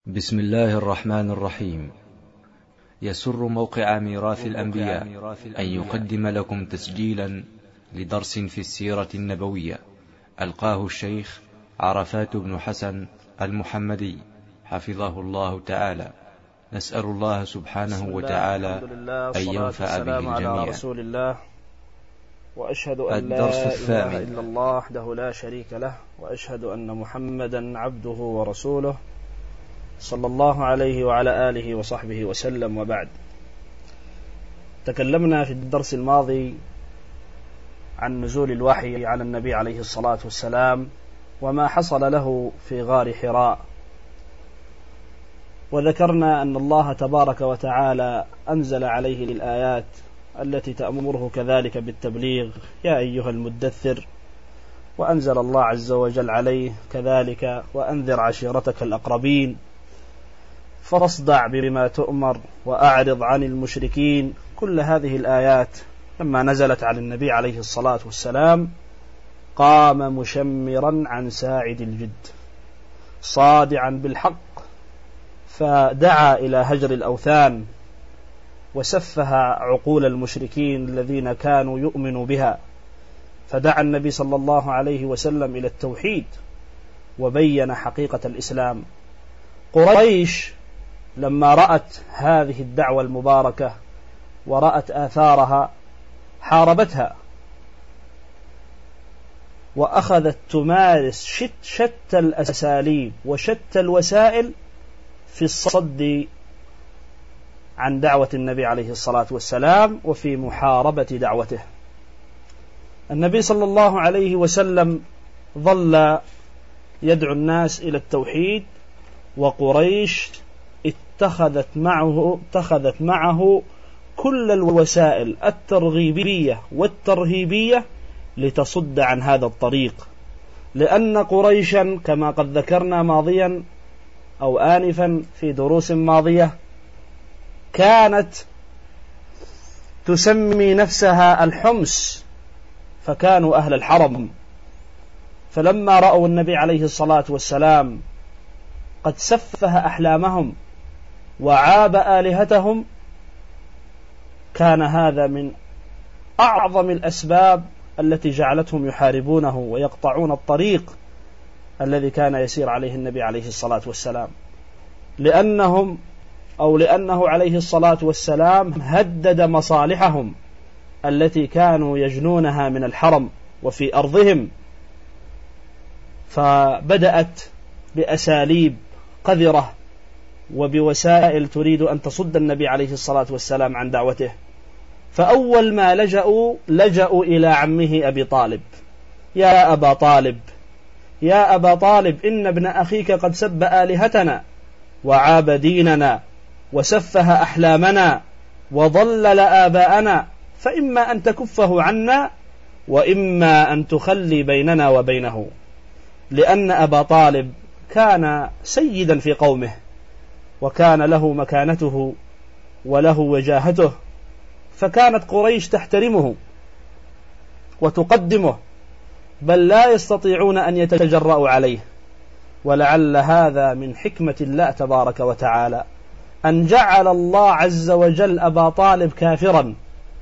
بسم الله الرحمن الرحيم. يسر موقع ميراث الأنبياء أن يقدم لكم تسجيلا لدرس في السيرة النبوية ألقاه الشيخ عرفات بن حسن المحمدي حفظه الله تعالى. نسأل الله سبحانه وتعالى أن ينفع به الجميع. رسول الله وأشهد أن لا إله إلا الله وحده لا شريك له، وأشهد أن محمدا عبده ورسوله صلى الله عليه وعلى آله وصحبه وسلم، وبعد. تكلمنا في الدرس الماضي عن نزول الوحي على النبي عليه الصلاة والسلام وما حصل له في غار حراء، وذكرنا أن الله تبارك وتعالى أنزل عليه الآيات التي تأمره كذلك بالتبليغ: يا أيها المدثر، وأنزل الله عز وجل عليه كذلك: وأنذر عشيرتك الأقربين، فاصدع بما تؤمر وأعرض عن المشركين. كل هذه الآيات لما نزلت على النبي عليه الصلاة والسلام قام مشمرا عن ساعد الجد صادعا بالحق، فدعا إلى هجر الأوثان وسفه عقول المشركين الذين كانوا يؤمنوا بها، فدعا النبي صلى الله عليه وسلم إلى التوحيد وبين حقيقة الإسلام. قريش لما رأت هذه الدعوة المباركة ورأت آثارها حاربتها، وأخذت تمارس شتى الأساليب وشتى الوسائل في الصد عن دعوة النبي عليه الصلاة والسلام وفي محاربة دعوته. النبي صلى الله عليه وسلم ظل يدعو الناس إلى التوحيد، وقريش اتخذت معه كل الوسائل الترغيبية والترهيبية لتصد عن هذا الطريق، لأن قريشا كما قد ذكرنا ماضيا أو آنفا في دروس ماضية كانت تسمي نفسها الحمس، فكانوا أهل الحرم، فلما رأوا النبي عليه الصلاة والسلام قد سفه أحلامهم وعاب آلهتهم، كان هذا من أعظم الأسباب التي جعلتهم يحاربونه ويقطعون الطريق الذي كان يسير عليه النبي عليه الصلاة والسلام، لأنه عليه الصلاة والسلام هدد مصالحهم التي كانوا يجنونها من الحرم وفي أرضهم، فبدأت بأساليب قذرة وبوسائل تريد أن تصد النبي عليه الصلاة والسلام عن دعوته. فأول ما لجأوا إلى عمه أبي طالب: يا أبا طالب، يا أبا طالب، إن ابن أخيك قد سب آلهتنا وعاب ديننا وسفه أحلامنا وضلل آباءنا، فإما أن تكفه عنا وإما أن تخلي بيننا وبينه. لأن أبا طالب كان سيدا في قومه، وكان له مكانته وله وجاهته، فكانت قريش تحترمه وتقدمه، بل لا يستطيعون أن يتجرؤوا عليه. ولعل هذا من حكمة الله تبارك وتعالى أن جعل الله عز وجل أبا طالب كافرا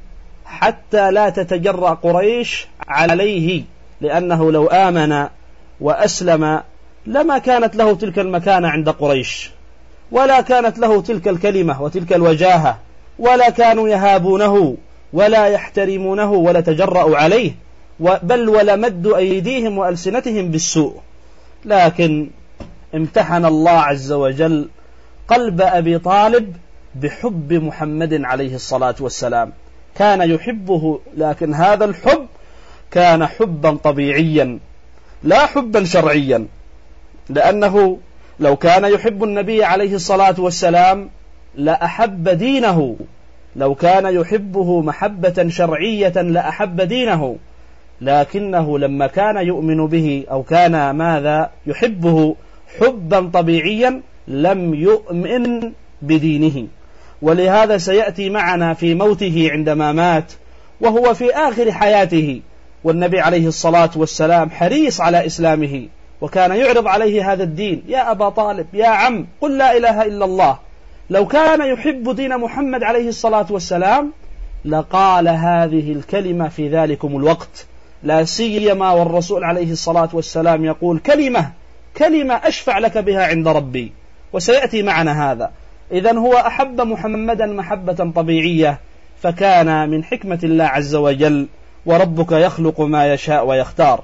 حتى لا تتجرأ قريش عليه، لأنه لو آمن وأسلم لما كانت له تلك المكانة عند قريش، ولا كانت له تلك الكلمة وتلك الوجاهة، ولا كانوا يهابونه ولا يحترمونه ولا تجرؤوا عليه، بل ولمدوا أيديهم وألسنتهم بالسوء. لكن امتحن الله عز وجل قلب أبي طالب بحب محمد عليه الصلاة والسلام، كان يحبه، لكن هذا الحب كان حبا طبيعيا لا حبا شرعيا، لأنه لو كان يحب النبي عليه الصلاة والسلام لأحب دينه، لو كان يحبه محبة شرعية لأحب دينه، لكنه لما كان يؤمن به أو كان ماذا يحبه حبا طبيعيا لم يؤمن بدينه. ولهذا سيأتي معنا في موته عندما مات وهو في آخر حياته، والنبي عليه الصلاة والسلام حريص على إسلامه وكان يعرض عليه هذا الدين: يا أبا طالب، يا عم، قل لا إله إلا الله. لو كان يحب دين محمد عليه الصلاة والسلام لقال هذه الكلمة في ذلكم الوقت، لا سيما والرسول عليه الصلاة والسلام يقول كلمة أشفع لك بها عند ربي، وسيأتي معنا هذا. إذن هو أحب محمدا محبة طبيعية، فكان من حكمة الله عز وجل: وربك يخلق ما يشاء ويختار.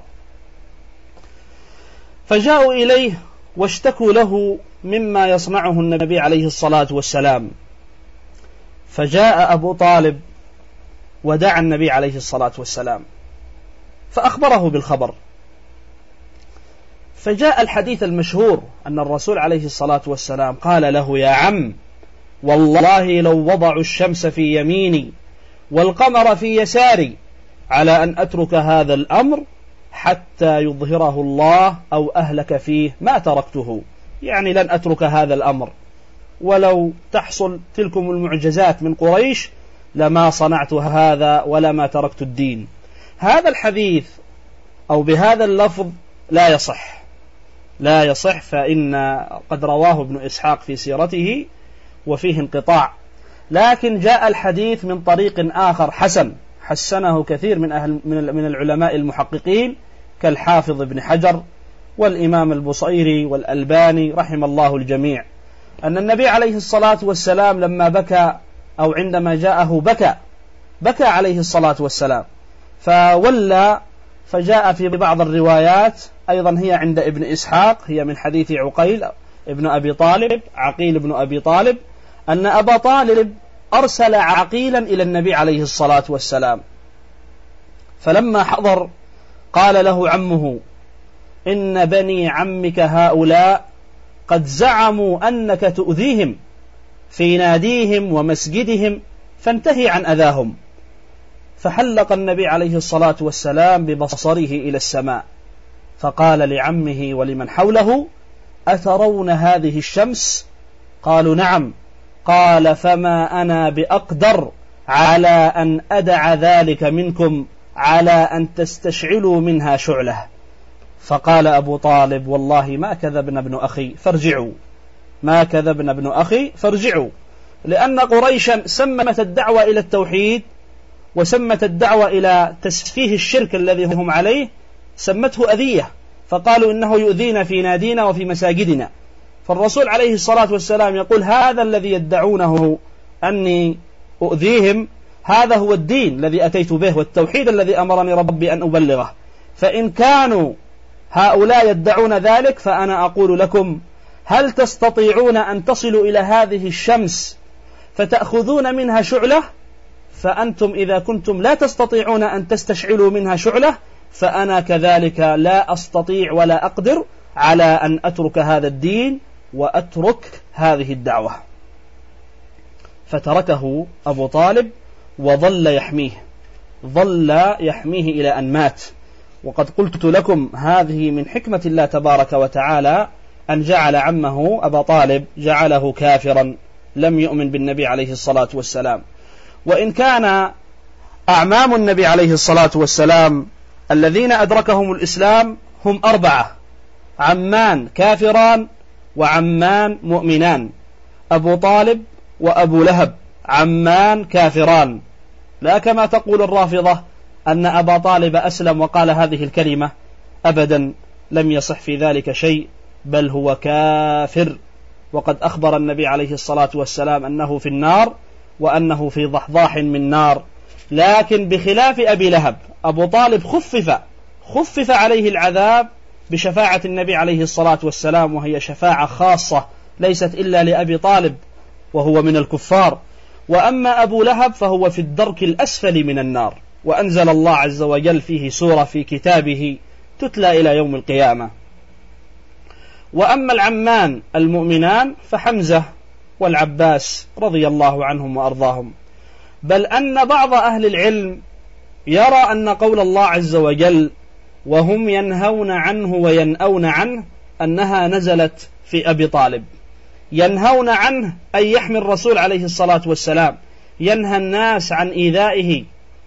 فجاءوا إليه واشتكوا له مما يصنعه النبي عليه الصلاة والسلام، فجاء أبو طالب ودعا النبي عليه الصلاة والسلام فأخبره بالخبر. فجاء الحديث المشهور أن الرسول عليه الصلاة والسلام قال له: يا عم، والله لو وضعوا الشمس في يميني والقمر في يساري على أن أترك هذا الأمر حتى يظهره الله أو أهلك فيه ما تركته، يعني لن أترك هذا الأمر، ولو تحصل تلكم المعجزات من قريش لما صنعت هذا ولما تركت الدين. هذا الحديث أو بهذا اللفظ لا يصح، فإن قد رواه ابن إسحاق في سيرته وفيه انقطاع، لكن جاء الحديث من طريق آخر حسنه كثير من العلماء المحققين كالحافظ ابن حجر والإمام البصيري والألباني رحم الله الجميع، أن النبي عليه الصلاة والسلام لما بكى أو عندما جاءه بكى عليه الصلاة والسلام فولى. فجاء في بعض الروايات أيضا هي عند ابن إسحاق، هي من حديث عقيل ابن أبي طالب، عقيل ابن أبي طالب، أن أبا طالب أرسل عقيلا إلى النبي عليه الصلاة والسلام، فلما حضر قال له عمه: إن بني عمك هؤلاء قد زعموا أنك تؤذيهم في ناديهم ومسجدهم، فانتهي عن أذاهم. فحلق النبي عليه الصلاة والسلام ببصره إلى السماء فقال لعمه ولمن حوله: أترون هذه الشمس؟ قالوا: نعم. قال: فما أنا بأقدر على أن أدع ذلك منكم على أن تستشعلوا منها شعلة. فقال أبو طالب: والله ما كذبنا ابن أخي فارجعوا، لأن قريشا سمت الدعوة إلى التوحيد وسمت الدعوة إلى تسفيه الشرك الذي هم عليه سمته أذية، فقالوا إنه يؤذينا في نادينا وفي مساجدنا. فالرسول عليه الصلاة والسلام يقول: هذا الذي يدعونه أني أؤذيهم هذا هو الدين الذي أتيت به والتوحيد الذي أمرني ربي أن أبلغه، فإن كانوا هؤلاء يدعون ذلك فأنا أقول لكم: هل تستطيعون أن تصلوا إلى هذه الشمس فتأخذون منها شعلة؟ فأنتم إذا كنتم لا تستطيعون أن تستشعلوا منها شعلة فأنا كذلك لا أستطيع ولا أقدر على أن أترك هذا الدين وأترك هذه الدعوة. فتركه أبو طالب وظل يحميه إلى أن مات. وقد قلت لكم هذه من حكمة الله تبارك وتعالى أن جعل عمه أبا طالب جعله كافرا لم يؤمن بالنبي عليه الصلاة والسلام. وإن كان أعمام النبي عليه الصلاة والسلام الذين أدركهم الإسلام هم 4، عمان كافران وعمان مؤمنان: أبو طالب وأبو لهب، عمان كافران، لا كما تقول الرافضة أن أبا طالب أسلم وقال هذه الكلمة، أبدا، لم يصح في ذلك شيء، بل هو كافر. وقد أخبر النبي عليه الصلاة والسلام أنه في النار وأنه في ضحضاح من نار. لكن بخلاف أبي لهب، أبو طالب خفف عليه العذاب بشفاعة النبي عليه الصلاة والسلام، وهي شفاعة خاصة ليست إلا لأبي طالب وهو من الكفار. وأما أبو لهب فهو في الدرك الأسفل من النار، وأنزل الله عز وجل فيه سورة في كتابه تتلى إلى يوم القيامة. وأما العمان المؤمنان فحمزة والعباس رضي الله عنهم وأرضاهم. بل أن بعض أهل العلم يرى أن قول الله عز وجل وهم ينهون عنه وينأون عنه أنها نزلت في أبي طالب. ينهون عنه أي يحمي الرسول عليه الصلاة والسلام، ينهى الناس عن إيذائه،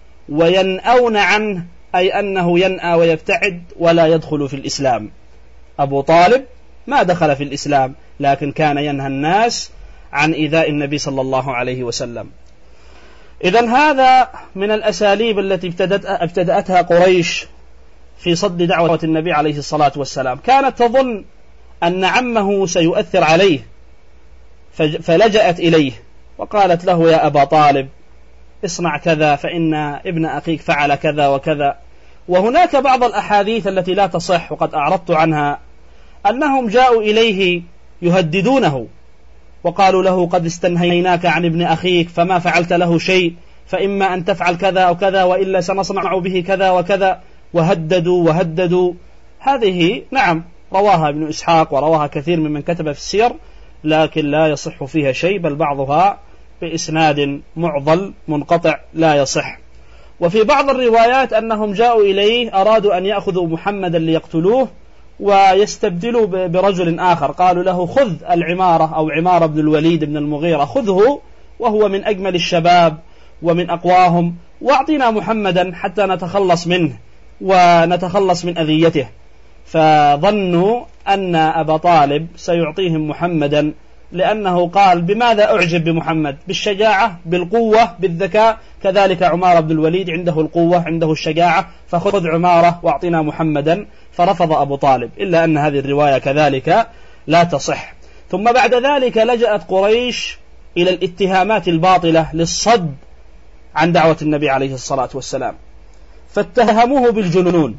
وينأون عنه أي أنه ينأى ويبتعد ولا يدخل في الإسلام. أبو طالب ما دخل في الإسلام، لكن كان ينهى الناس عن إيذاء النبي صلى الله عليه وسلم. إذن هذا من الأساليب التي ابتدأتها قريش في صد دعوة النبي عليه الصلاة والسلام. كانت تظن أن عمه سيؤثر عليه، فلجأت إليه وقالت له: يا أبا طالب اصنع كذا فإن ابن أخيك فعل كذا وكذا. وهناك بعض الأحاديث التي لا تصح وقد أعرضت عنها، أنهم جاءوا إليه يهددونه وقالوا له: قد استنهيناك عن ابن أخيك فما فعلت له شيء، فإما أن تفعل كذا أو كذا وإلا سنصنع به كذا وكذا، وهددوا. هذه نعم رواها ابن إسحاق ورواها كثير ممن كتب في السير، لكن لا يصح فيها شيء، بل بعضها بإسناد معضل منقطع لا يصح. وفي بعض الروايات أنهم جاءوا إليه أرادوا أن يأخذوا محمدا ليقتلوه ويستبدلوا برجل آخر، قالوا له: خذ العمارة أو عمارة بن الوليد بن المغيرة، خذه وهو من أجمل الشباب ومن أقواهم، واعطنا محمدا حتى نتخلص منه ونتخلص من أذيته. فظنوا أن أبا طالب سيعطيهم محمدا، لأنه قال: بماذا أعجب بمحمد؟ بالشجاعة، بالقوة، بالذكاء. كذلك عمارة بن الوليد عنده القوة، عنده الشجاعة، فخذ عمارة واعطنا محمدا. فرفض أبو طالب، إلا أن هذه الرواية كذلك لا تصح. ثم بعد ذلك لجأت قريش إلى الاتهامات الباطلة للصد عن دعوة النبي عليه الصلاة والسلام، فاتهموه بالجنون،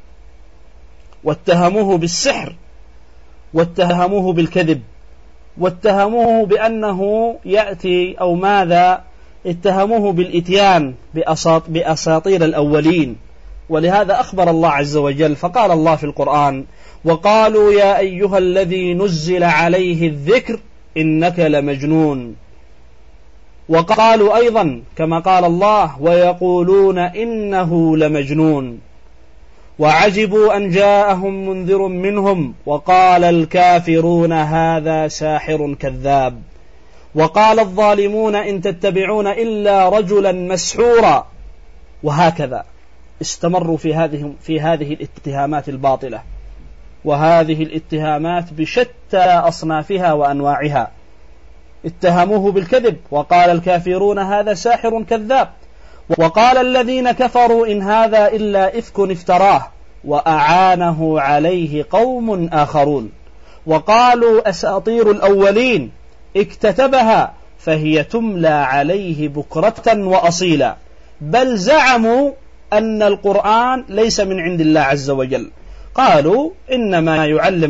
واتهموه بالسحر، واتهموه بالكذب، واتهموه بأنه يأتي أو ماذا، اتهموه بالإتيان بأساطير الأولين. ولهذا أخبر الله عز وجل، فقال الله في القرآن: وقالوا يا أيها الذي نزل عليه الذكر إنك لمجنون. وقالوا أيضا كما قال الله: ويقولون إنه لمجنون. وعجبوا أن جاءهم منذر منهم وقال الكافرون هذا ساحر كذاب. وقال الظالمون إن تتبعون إلا رجلا مسحورا. وهكذا استمروا في هذه الاتهامات الباطلة، وهذه الاتهامات بشتى أصنافها وأنواعها. اتهموه بالكذب، وقال الكافرون هذا ساحر كذاب. وقال الذين كفروا إن هذا إلا إفك افتراه وأعانه عليه قوم آخرون. وقالوا أساطير الأولين اكتتبها فهي تملى عليه بكرة وأصيلا. بل زعموا أن القرآن ليس من عند الله عز وجل. قالوا إنما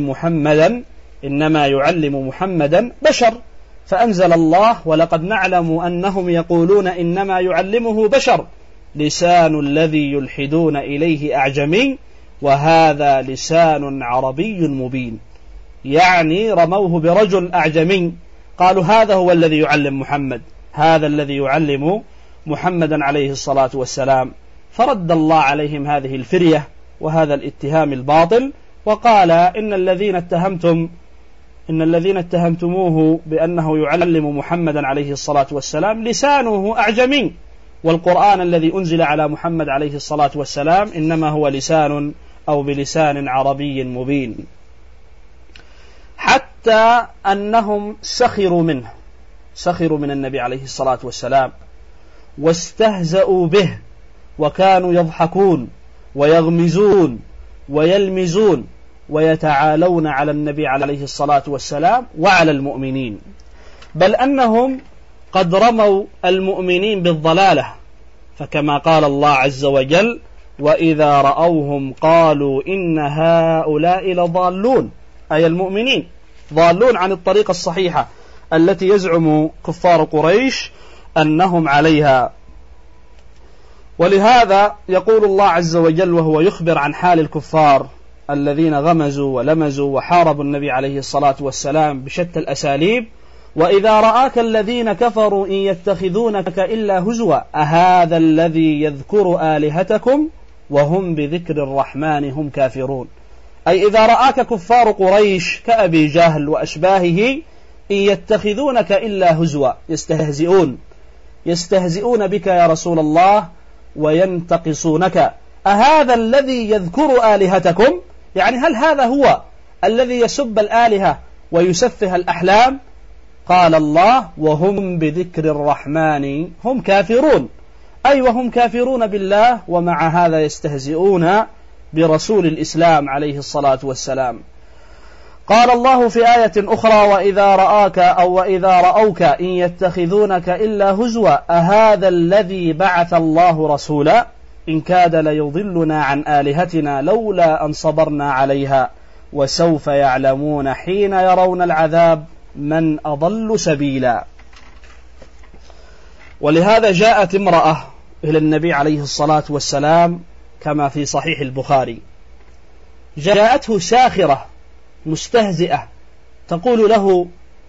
يعلم محمدا بشر. فأنزل الله: ولقد نعلم أنهم يقولون إنما يعلمه بشر لسان الذي يلحدون إليه أعجمي وهذا لسان عربي مبين. يعني رموه برجل أعجمي، قالوا هذا هو الذي يعلم محمد، هذا الذي يعلم محمدا عليه الصلاة والسلام. فرد الله عليهم هذه الفرية وهذا الاتهام الباطل، وقال: إن الذين اتهمتموه بأنه يعلم محمدا عليه الصلاة والسلام لسانه أعجمي، والقرآن الذي أنزل على محمد عليه الصلاة والسلام إنما هو لسان أو بلسان عربي مبين. حتى أنهم سخروا من النبي عليه الصلاة والسلام واستهزأوا به، وكانوا يضحكون ويغمزون ويلمزون ويتعالون على النبي عليه الصلاة والسلام وعلى المؤمنين، بل أنهم قد رموا المؤمنين بالضلالة. فكما قال الله عز وجل: وإذا رأوهم قالوا إن هؤلاء لضالون، أي المؤمنين ضالون عن الطريقة الصحيحة التي يزعم كفار قريش أنهم عليها. ولهذا يقول الله عز وجل وهو يخبر عن حال الكفار الذين غمزوا ولمزوا وحاربوا النبي عليه الصلاة والسلام بشتى الأساليب: وإذا رآك الذين كفروا إن يتخذونك إلا هزوا أهذا الذي يذكر آلهتكم وهم بذكر الرحمن هم كافرون. أي إذا رآك كفار قريش كأبي جهل وأشباهه إن يتخذونك إلا هزوا، يستهزئون بك يا رسول الله وينتقصونك. أهذا الذي يذكر آلهتكم، يعني هل هذا هو الذي يسب الآلهة ويسفه الأحلام؟ قال الله: وهم بذكر الرحمن هم كافرون، أي وهم كافرون بالله، ومع هذا يستهزئون برسول الإسلام عليه الصلاة والسلام. قال الله في آية أخرى: وإذا رأوك إن يتخذونك إلا هزوا أهذا الذي بعث الله رسولا إن كاد ليضلنا عن آلهتنا لولا أن صبرنا عليها وسوف يعلمون حين يرون العذاب من أضل سبيلا. ولهذا جاءت امرأة إلى النبي عليه الصلاة والسلام كما في صحيح البخاري، جاءته ساخرة مستهزئة تقول له: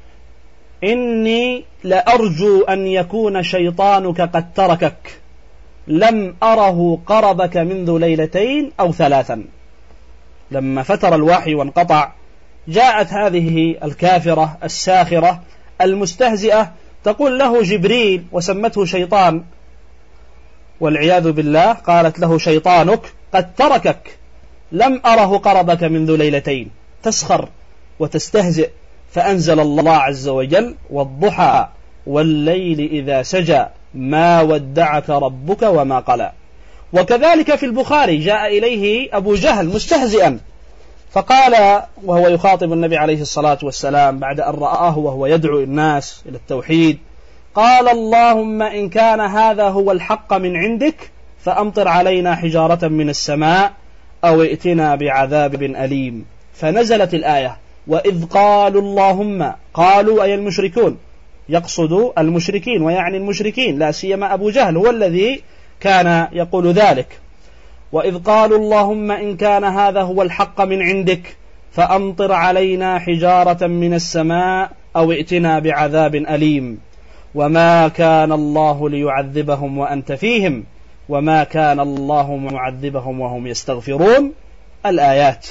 إني لأرجو أن يكون شيطانك قد تركك، لم أره قربك منذ ليلتين أو ثلاثا. لما فتر الوحي وانقطع جاءت هذه الكافرة الساخرة المستهزئة تقول له: جبريل، وسمته شيطان والعياذ بالله، قالت له: شيطانك قد تركك، لم أره قربك منذ ليلتين، تسخر وتستهزئ. فأنزل الله عز وجل: والضحى والليل إذا سجى ما ودعك ربك وما قلى. وكذلك في البخاري جاء إليه أبو جهل مستهزئا فقال وهو يخاطب النبي عليه الصلاة والسلام بعد أن رآه وهو يدعو الناس إلى التوحيد، قال: اللهم إن كان هذا هو الحق من عندك فأمطر علينا حجارة من السماء أو ائتنا بعذاب أليم. فنزلت الآية: وإذ قالوا اللهم، قالوا أي المشركون، يقصد المشركين ويعني المشركين، لا سيما أبو جهل هو الذي كان يقول ذلك. وإذ قالوا اللهم إن كان هذا هو الحق من عندك فأمطر علينا حجارة من السماء أو ائتنا بعذاب أليم. وما كان الله ليعذبهم وأنت فيهم وما كان الله معذبهم وهم يستغفرون. الآيات.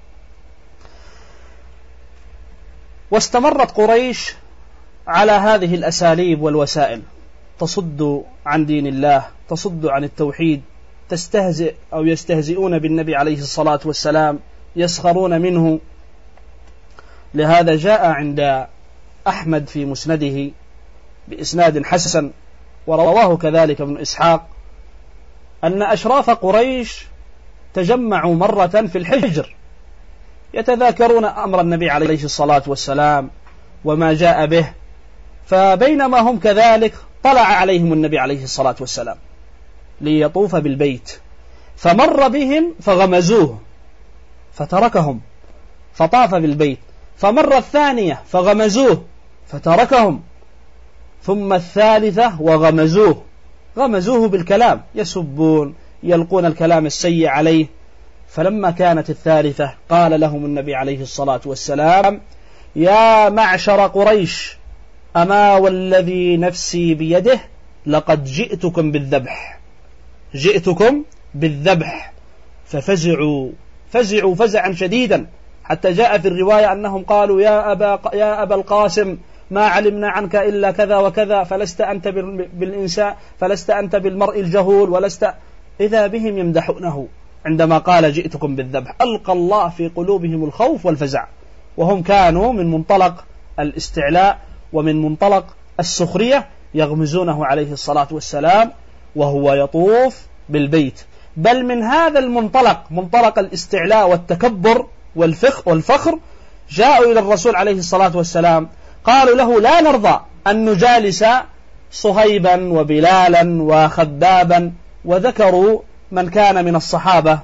واستمرت قريش على هذه الأساليب والوسائل، تصد عن دين الله، تصد عن التوحيد، تستهزئ أو يستهزئون بالنبي عليه الصلاة والسلام، يسخرون منه. لهذا جاء عند أحمد في مسنده بإسناد حسن، ورواه كذلك ابن إسحاق، أن أشراف قريش تجمعوا مرة في الحجر يتذاكرون أمر النبي عليه الصلاة والسلام وما جاء به. فبينما هم كذلك طلع عليهم النبي عليه الصلاة والسلام ليطوف بالبيت، فمر بهم فغمزوه فتركهم فطاف بالبيت، فمر الثانية فغمزوه فتركهم، ثم الثالثة وغمزوه، غمزوه بالكلام، يسبون يلقون الكلام السيء عليه. فلما كانت الثالثة قال لهم النبي عليه الصلاة والسلام: يا معشر قريش، أما والذي نفسي بيده لقد جئتكم بالذبح، جئتكم بالذبح. ففزعوا فزعا شديدا، حتى جاء في الرواية أنهم قالوا: يا أبا القاسم، ما علمنا عنك إلا كذا وكذا، فلست أنت بالإنسان، فلست أنت بالمرء الجهول، ولست. إذا بهم يمدحونه عندما قال: جئتكم بالذبح. ألقى الله في قلوبهم الخوف والفزع، وهم كانوا من منطلق الاستعلاء ومن منطلق السخرية يغمزونه عليه الصلاة والسلام وهو يطوف بالبيت. بل من هذا المنطلق، منطلق الاستعلاء والتكبر والفخر، جاءوا إلى الرسول عليه الصلاة والسلام قالوا له: لا نرضى أن نجالس صهيبا وبلالا وخبابا، وذكروا من كان من الصحابة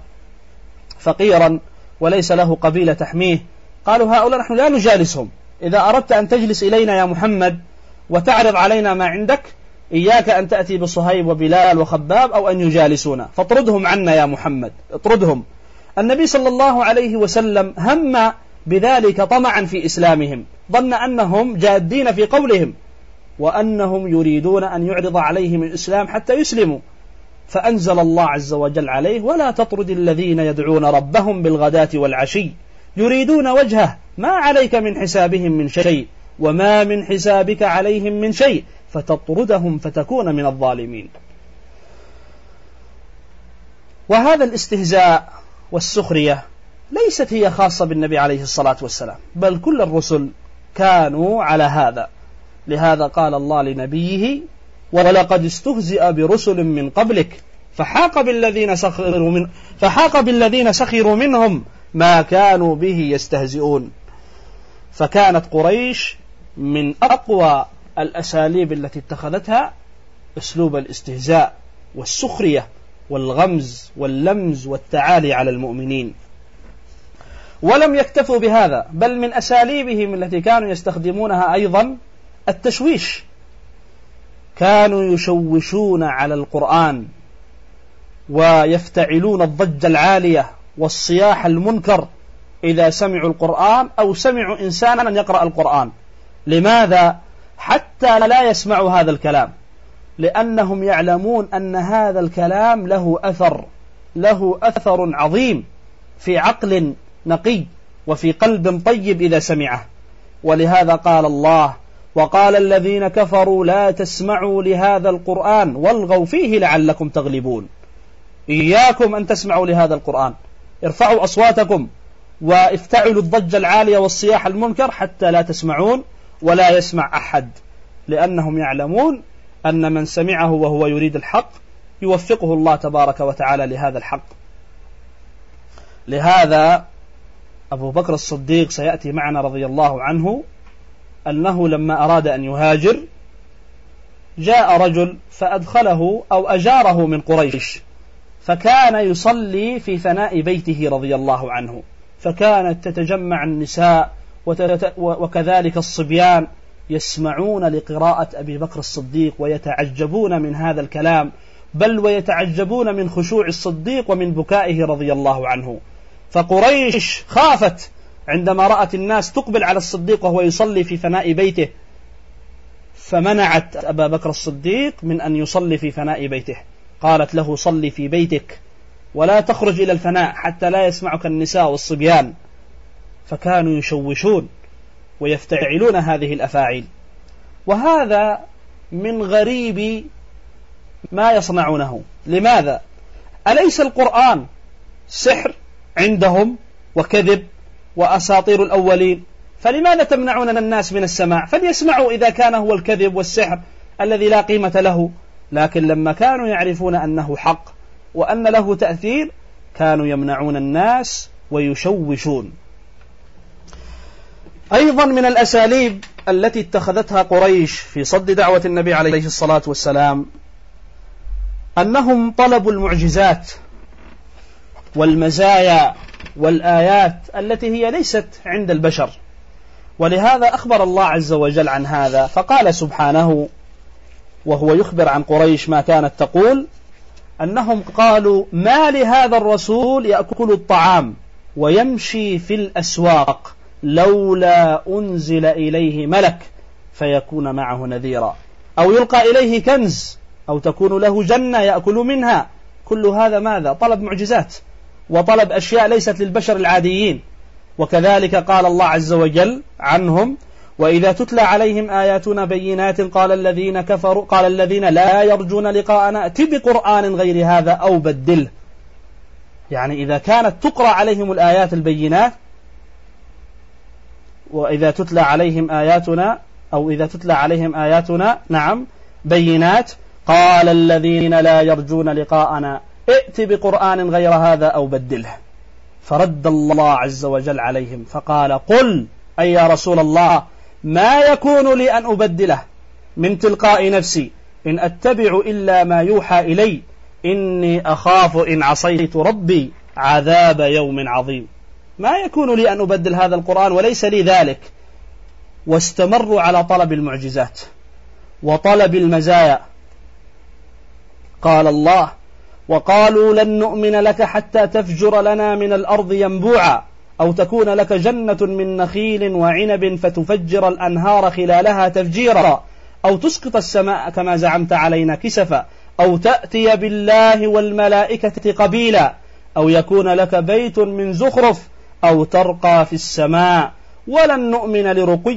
فقيرا وليس له قبيلة تحميه، قالوا: هؤلاء نحن لا نجالسهم، إذا أردت أن تجلس إلينا يا محمد وتعرض علينا ما عندك، إياك أن تأتي بصهيب وبلال وخباب أو أن يجالسونا، فاطردهم عنا يا محمد، اطردهم. النبي صلى الله عليه وسلم هم بذلك طمعا في إسلامهم، ظن أنهم جادين في قولهم وأنهم يريدون أن يعرض عليهم الإسلام حتى يسلموا، فأنزل الله عز وجل عليه: ولا تطرد الذين يدعون ربهم بالغداة والعشي يريدون وجهه ما عليك من حسابهم من شيء وما من حسابك عليهم من شيء فتطردهم فتكون من الظالمين. وهذا الاستهزاء والسخرية ليست هي خاصة بالنبي عليه الصلاة والسلام، بل كل الرسل كانوا على هذا. لهذا قال الله لنبيه: ولقد استهزئ برسل من قبلك فحاق بالذين سخروا منهم ما كانوا به يستهزئون. فكانت قريش من أقوى الأساليب التي اتخذتها أسلوب الاستهزاء والسخرية والغمز واللمز والتعالي على المؤمنين. ولم يكتفوا بهذا، بل من أساليبهم التي كانوا يستخدمونها أيضا التشويش. كانوا يشوشون على القرآن ويفتعلون الضجة العالية والصياح المنكر إذا سمعوا القرآن أو سمعوا إنسانا يقرأ القرآن. لماذا؟ حتى لا يسمعوا هذا الكلام، لأنهم يعلمون أن هذا الكلام له أثر عظيم في عقل نقي وفي قلب طيب إذا سمعه. ولهذا قال الله: وقال الذين كفروا لا تسمعوا لهذا القرآن والغوا فيه لعلكم تغلبون. إياكم أن تسمعوا لهذا القرآن، ارفعوا أصواتكم وافتعلوا الضجة العالية والصياح المنكر حتى لا تسمعون ولا يسمع أحد، لأنهم يعلمون أن من سمعه وهو يريد الحق يوفقه الله تبارك وتعالى لهذا الحق. لهذا أبو بكر الصديق سيأتي معنا رضي الله عنه أنه لما أراد أن يهاجر جاء رجل فأدخله أو أجاره من قريش، فكان يصلي في فناء بيته رضي الله عنه، فكانت تتجمع النساء وكذلك الصبيان يسمعون لقراءة أبي بكر الصديق ويتعجبون من هذا الكلام، بل ويتعجبون من خشوع الصديق ومن بكائه رضي الله عنه. فقريش خافت عندما رأت الناس تقبل على الصديق وهو يصلي في فناء بيته، فمنعت أبا بكر الصديق من أن يصلي في فناء بيته، قالت له: صلي في بيتك ولا تخرج إلى الفناء حتى لا يسمعك النساء والصبيان. فكانوا يشوشون ويفتعلون هذه الأفاعيل، وهذا من غريب ما يصنعونه. لماذا؟ أليس القرآن سحر عندهم وكذب وأساطير الأولين؟ فلماذا تمنعون الناس من السماع؟ فليسمعوا إذا كان هو الكذب والسحر الذي لا قيمة له. لكن لما كانوا يعرفون أنه حق وأن له تأثير كانوا يمنعون الناس ويشوشون. أيضا من الأساليب التي اتخذتها قريش في صد دعوة النبي عليه الصلاة والسلام أنهم طلبوا المعجزات والمزايا والآيات التي هي ليست عند البشر. ولهذا أخبر الله عز وجل عن هذا، فقال سبحانه وهو يخبر عن قريش ما كانت تقول، أنهم قالوا: ما لهذا الرسول يأكل الطعام ويمشي في الأسواق لولا أنزل إليه ملك فيكون معه نذيرا، أو يلقى إليه كنز، أو تكون له جنة يأكل منها. كل هذا ماذا؟ طلب معجزات وطلب أشياء ليست للبشر العاديين. وكذلك قال الله عز وجل عنهم: وإذا تتلى عليهم آياتنا بينات قال الذين لا يرجون لقاءنا ائت بقرآن غير هذا أو بدله. يعني إذا كانت تقرأ عليهم الآيات البينات، وإذا تتلى عليهم آياتنا أو إذا تتلى عليهم آياتنا بينات قال الذين لا يرجون لقاءنا ائت بقرآن غير هذا أو بدله. فرد الله عز وجل عليهم فقال: قل أي يا رسول الله ما يكون لي أن أبدله من تلقاء نفسي إن أتبع إلا ما يوحى إلي إني أخاف إن عصيت ربي عذاب يوم عظيم. ما يكون لي أن أبدل هذا القرآن وليس لي ذلك. واستمروا على طلب المعجزات وطلب المزايا. قال الله: وقالوا لن نؤمن لك حتى تفجر لنا من الأرض ينبوعا أو تكون لك جنة من نخيل وعنب فتفجر الأنهار خلالها تفجيرا أو تسقط السماء كما زعمت علينا كسفا أو تأتي بالله والملائكة قبيلا أو يكون لك بيت من زخرف أو ترقى في السماء ولن نؤمن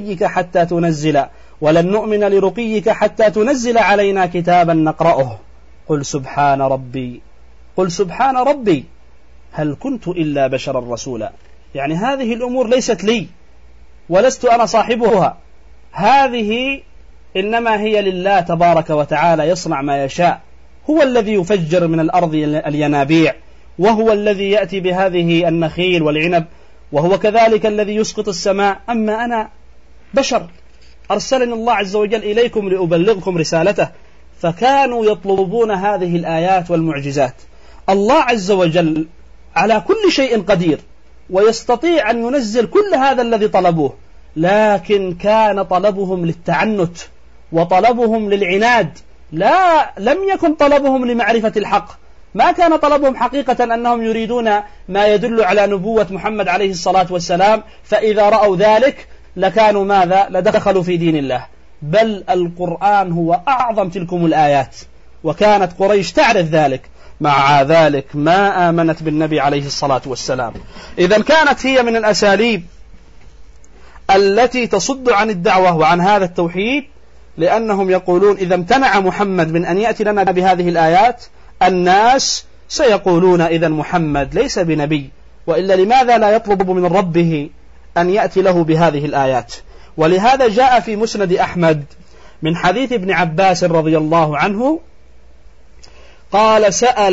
لرقيك حتى تنزل علينا كتابا نقرأه قل سبحان ربي هل كنت إلا بشرا رسولا. يعني هذه الأمور ليست لي ولست أنا صاحبها، هذه إنما هي لله تبارك وتعالى، يصنع ما يشاء. هو الذي يفجر من الأرض الينابيع، وهو الذي يأتي بهذه النخيل والعنب، وهو كذلك الذي يسقط السماء. أما أنا بشر، أرسلني الله عز وجل إليكم لأبلغكم رسالته. فكانوا يطلبون هذه الآيات والمعجزات. الله عز وجل على كل شيء قدير، ويستطيع أن ينزل كل هذا الذي طلبوه، لكن كان طلبهم للتعنت وطلبهم للعناد. لم يكن طلبهم لمعرفة الحق، ما كان طلبهم حقيقة أنهم يريدون ما يدل على نبوة محمد عليه الصلاة والسلام، فإذا رأوا ذلك لكانوا ماذا؟ لدخلوا في دين الله. بل القرآن هو أعظم تلكم الآيات، وكانت قريش تعرف ذلك، مع ذلك ما آمنت بالنبي عليه الصلاة والسلام. إذن كانت هي من الأساليب التي تصد عن الدعوة وعن هذا التوحيد، لأنهم يقولون إذا امتنع محمد من أن يأتي لنا بهذه الآيات الناس سيقولون إذا محمد ليس بنبي، وإلا لماذا لا يطلب من ربه أن يأتي له بهذه الآيات؟ ولهذا جاء في مسند أحمد من حديث ابن عباس رضي الله عنه قال: سأل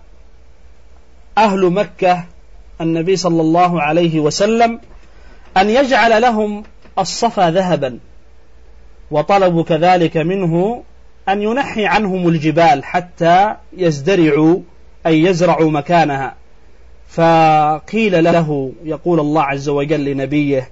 أهل مكة النبي صلى الله عليه وسلم أن يجعل لهم الصفا ذهبا، وطلبوا كذلك منه أن ينحي عنهم الجبال حتى يزدرعوا أي يزرعوا مكانها. فقيل له، يقول الله عز وجل لنبيه: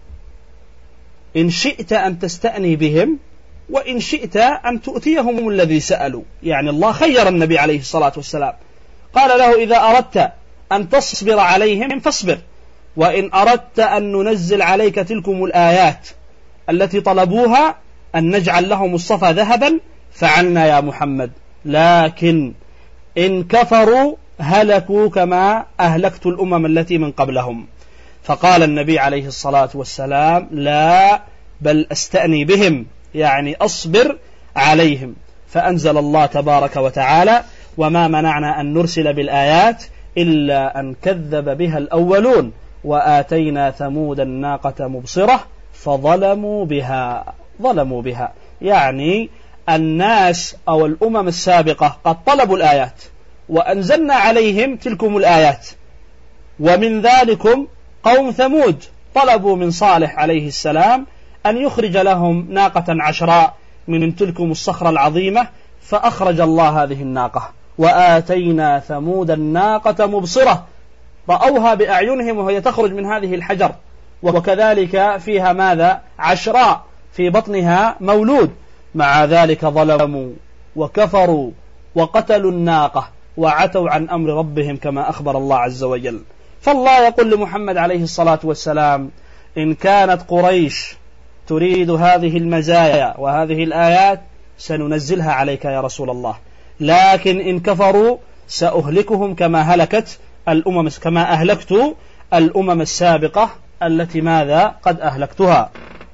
إن شئت أن تستأني بهم، وإن شئت أن تؤتيهم الذي سألوا. يعني الله خير النبي عليه الصلاة والسلام، قال له: إذا أردت أن تصبر عليهم فاصبر، وإن أردت أن ننزل عليك تلكم الآيات التي طلبوها أن نجعل لهم الصفا ذهبا فعلنا يا محمد، لكن إن كفروا هلكوا كما أهلكت الأمم التي من قبلهم. فقال النبي عليه الصلاة والسلام: لا، بل أستأني بهم، يعني أصبر عليهم. فأنزل الله تبارك وتعالى: وما منعنا أن نرسل بالآيات إلا أن كذب بها الأولون وآتينا ثمود الناقة مبصرة فظلموا بها. ظلموا بها يعني الناس أو الأمم السابقة قد طلبوا الآيات وأنزلنا عليهم تلكم الآيات، ومن ذلكم قوم ثمود طلبوا من صالح عليه السلام أن يخرج لهم ناقة عشراء من تلكم الصخرة العظيمة، فأخرج الله هذه الناقة. وآتينا ثمود الناقة مبصرة، رأوها بأعينهم وهي تخرج من هذه الحجر، وكذلك فيها ماذا؟ عشراء، في بطنها مولود. مع ذلك ظلموا وكفروا وقتلوا الناقة وعتوا عن أمر ربهم كما أخبر الله عز وجل. فالله يقول لمحمد عليه الصلاة والسلام: إن كانت قريش تريد هذه المزايا وهذه الآيات سننزلها عليك يا رسول الله، لكن إن كفروا سأهلكهم كما أهلكت الأمم السابقة التي ماذا؟ قد أهلكتها.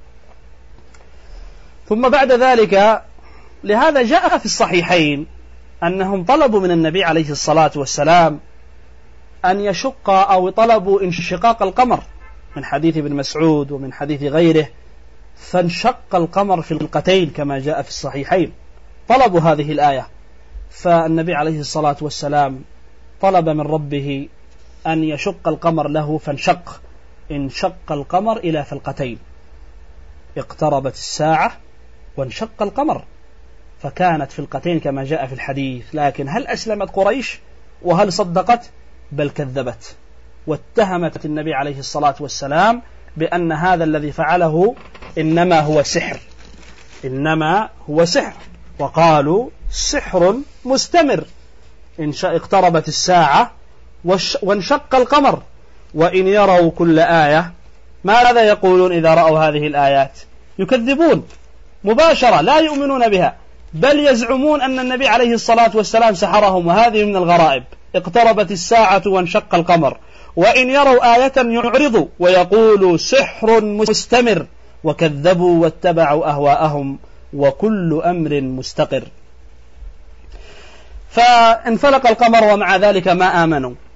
ثم بعد ذلك، لهذا جاء في الصحيحين أنهم طلبوا من النبي عليه الصلاة والسلام أن يشق أو طلبوا انشقاق القمر، من حديث ابن مسعود ومن حديث غيره، فانشق القمر في القتين كما جاء في الصحيحين. طلبوا هذه الآية، فالنبي عليه الصلاة والسلام طلب من ربه أن يشق القمر له فانشق. انشق القمر إلى فلقتين، اقتربت الساعة وانشق القمر، فكانت فلقتين كما جاء في الحديث. لكن هل أسلمت قريش وهل صدقت؟ بل كذبت، واتهمت النبي عليه الصلاة والسلام بأن هذا الذي فعله إنما هو سحر، إنما هو سحر، وقالوا سحر مستمر. اقتربت الساعة وانشق القمر، وإن يروا كل آية، ماذا يقولون إذا رأوا هذه الآيات؟ يكذبون مباشرة، لا يؤمنون بها، بل يزعمون أن النبي عليه الصلاة والسلام سحرهم. وهذه من الغرائب. اقتربت الساعة وانشق القمر، وإن يروا آية يعرضوا ويقولوا سحر مستمر، وكذبوا واتبعوا أهواءهم وكل أمر مستقر. فانفلق القمر ومع ذلك ما آمنوا،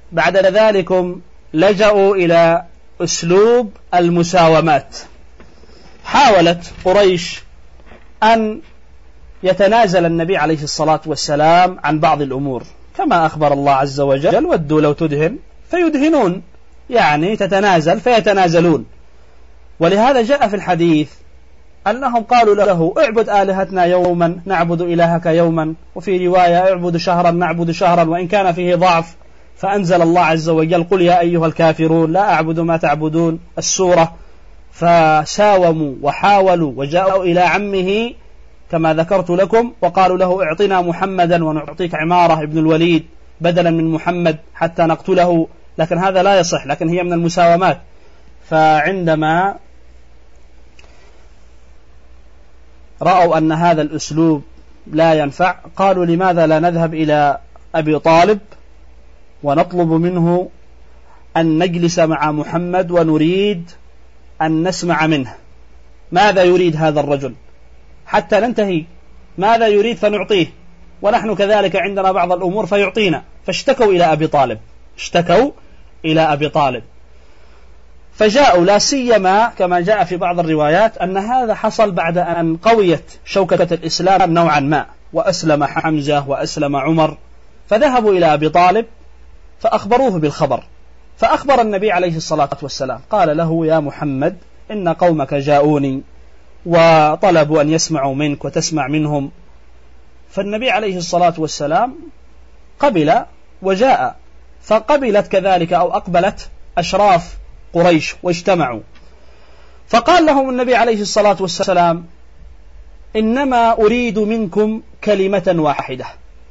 بعد ذلك لجأوا إلى أسلوب المساومات. حاولت قريش أن يتنازل النبي عليه الصلاة والسلام عن بعض الأمور، كما أخبر الله عز وجل: ودوا لو تدهن فيدهنون، يعني تتنازل فيتنازلون. ولهذا جاء في الحديث أنهم قالوا له: اعبد آلهتنا يوما نعبد إلهك يوما، وفي رواية: اعبد شهرا نعبد شهرا، وإن كان فيه ضعف. فأنزل الله عز وجل: قل يا أيها الكافرون لا أعبد ما تعبدون، السورة. فساوموا وحاولوا وجاءوا إلى عمه كما ذكرت لكم، وقالوا له: اعطنا محمدا ونعطيك عمارة ابن الوليد بدلا من محمد حتى نقتله، لكن هذا لا يصح، لكن هي من المساومات. فعندما رأوا أن هذا الأسلوب لا ينفع، قالوا: لماذا لا نذهب إلى أبي طالب ونطلب منه أن نجلس مع محمد ونريد أن نسمع منه ماذا يريد هذا الرجل حتى ننتهي، ماذا يريد فنعطيه، ونحن كذلك عندنا بعض الأمور فيعطينا. فاشتكوا إلى أبي طالب، اشتكوا إلى أبي طالب، فجاءوا، لا سيما كما جاء في بعض الروايات أن هذا حصل بعد أن قويت شوكة الإسلام نوعا ما، وأسلم حمزة وأسلم عمر، فذهبوا إلى أبي طالب فأخبروه بالخبر. فأخبر النبي عليه الصلاة والسلام، قال له: يا محمد، إن قومك جاءوني وطلبوا أن يسمعوا منك وتسمع منهم. فالنبي عليه الصلاة والسلام قبل وجاء، فقبلت كذلك أو أقبلت أشراف قريش واجتمعوا. فقال لهم النبي عليه الصلاة والسلام: إنما أريد منكم كلمة واحدة.